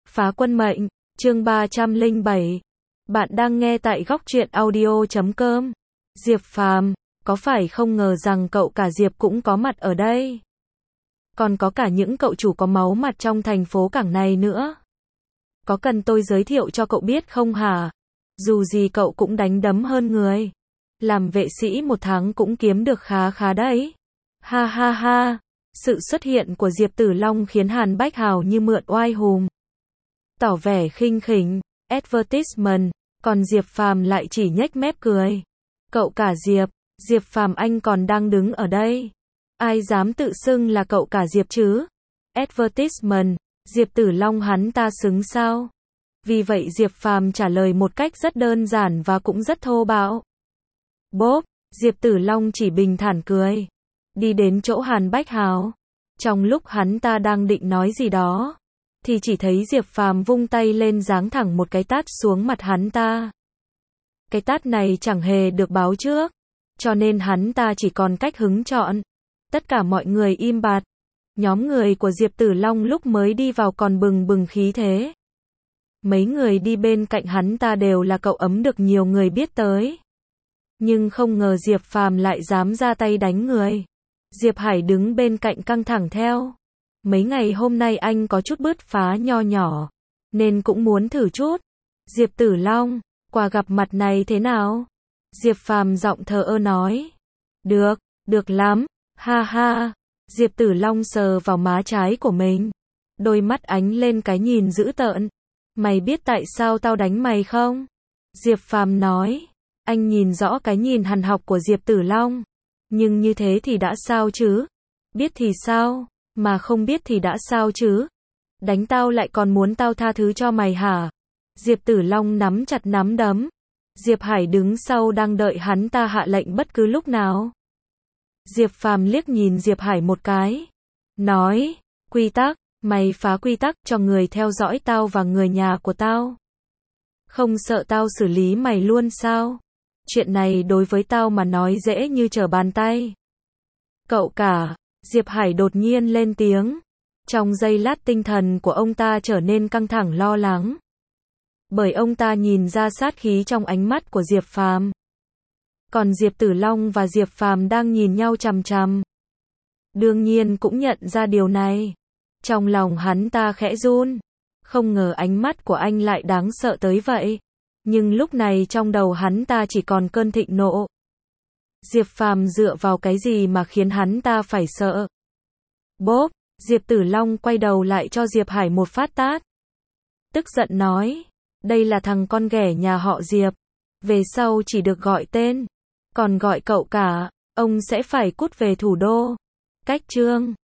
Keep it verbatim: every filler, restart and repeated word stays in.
Phá quân mệnh, chương ba trăm lẻ bảy. Bạn đang nghe tại góc truyện audio chấm com. Diệp Phàm, có phải không ngờ rằng cậu cả Diệp cũng có mặt ở đây? Còn có cả những cậu chủ có máu mặt trong thành phố cảng này nữa. Có cần tôi giới thiệu cho cậu biết không hả? Dù gì cậu cũng đánh đấm hơn người. Làm vệ sĩ một tháng cũng kiếm được khá khá đấy. Ha ha ha. Sự xuất hiện của Diệp Tử Long khiến Hàn Bách Hào như mượn oai hùng. Tỏ vẻ khinh khỉnh, advertisement, còn Diệp Phàm lại chỉ nhếch mép cười. Cậu cả Diệp, Diệp Phàm anh còn đang đứng ở đây. Ai dám tự xưng là cậu cả Diệp chứ? Advertisement, Diệp Tử Long hắn ta xứng sao? Vì vậy Diệp Phàm trả lời một cách rất đơn giản và cũng rất thô bạo. Bốp, Diệp Tử Long chỉ bình thản cười. Đi đến chỗ Hàn Bách Hào. Trong lúc hắn ta đang định nói gì đó, thì chỉ thấy Diệp Phàm vung tay lên giáng thẳng một cái tát xuống mặt hắn ta. Cái tát này chẳng hề được báo trước, cho nên hắn ta chỉ còn cách hứng chọn. Tất cả mọi người im bặt. Nhóm người của Diệp Tử Long lúc mới đi vào còn bừng bừng khí thế. Mấy người đi bên cạnh hắn ta đều là cậu ấm được nhiều người biết tới. Nhưng không ngờ Diệp Phàm lại dám ra tay đánh người. Diệp Hải đứng bên cạnh căng thẳng theo. Mấy ngày hôm nay anh có chút bứt phá nho nhỏ, nên cũng muốn thử chút. Diệp Tử Long, qua gặp mặt này thế nào? Diệp Phàm giọng thờ ơ nói. Được, được lắm, ha ha. Diệp Tử Long sờ vào má trái của mình. Đôi mắt ánh lên cái nhìn dữ tợn. Mày biết tại sao tao đánh mày không? Diệp Phàm nói. Anh nhìn rõ cái nhìn hằn học của Diệp Tử Long. Nhưng như thế thì đã sao chứ? Biết thì sao? Mà không biết thì đã sao chứ? Đánh tao lại còn muốn tao tha thứ cho mày hả? Diệp Tử Long nắm chặt nắm đấm. Diệp Hải đứng sau đang đợi hắn ta hạ lệnh bất cứ lúc nào. Diệp Phàm liếc nhìn Diệp Hải một cái. Nói, quy tắc, mày phá quy tắc cho người theo dõi tao và người nhà của tao. Không sợ tao xử lý mày luôn sao? Chuyện này đối với tao mà nói dễ như trở bàn tay. Cậu cả, Diệp Hải đột nhiên lên tiếng. Trong giây lát tinh thần của ông ta trở nên căng thẳng lo lắng. Bởi ông ta nhìn ra sát khí trong ánh mắt của Diệp Phàm. Còn Diệp Tử Long và Diệp Phàm đang nhìn nhau chằm chằm. Đương nhiên cũng nhận ra điều này. Trong lòng hắn ta khẽ run. Không ngờ ánh mắt của anh lại đáng sợ tới vậy. Nhưng lúc này trong đầu hắn ta chỉ còn cơn thịnh nộ. Diệp Phàm dựa vào cái gì mà khiến hắn ta phải sợ? Bốp, Diệp Tử Long quay đầu lại cho Diệp Hải một phát tát. Tức giận nói, đây là thằng con ghẻ nhà họ Diệp. Về sau chỉ được gọi tên. Còn gọi cậu cả, ông sẽ phải cút về thủ đô. Cách chương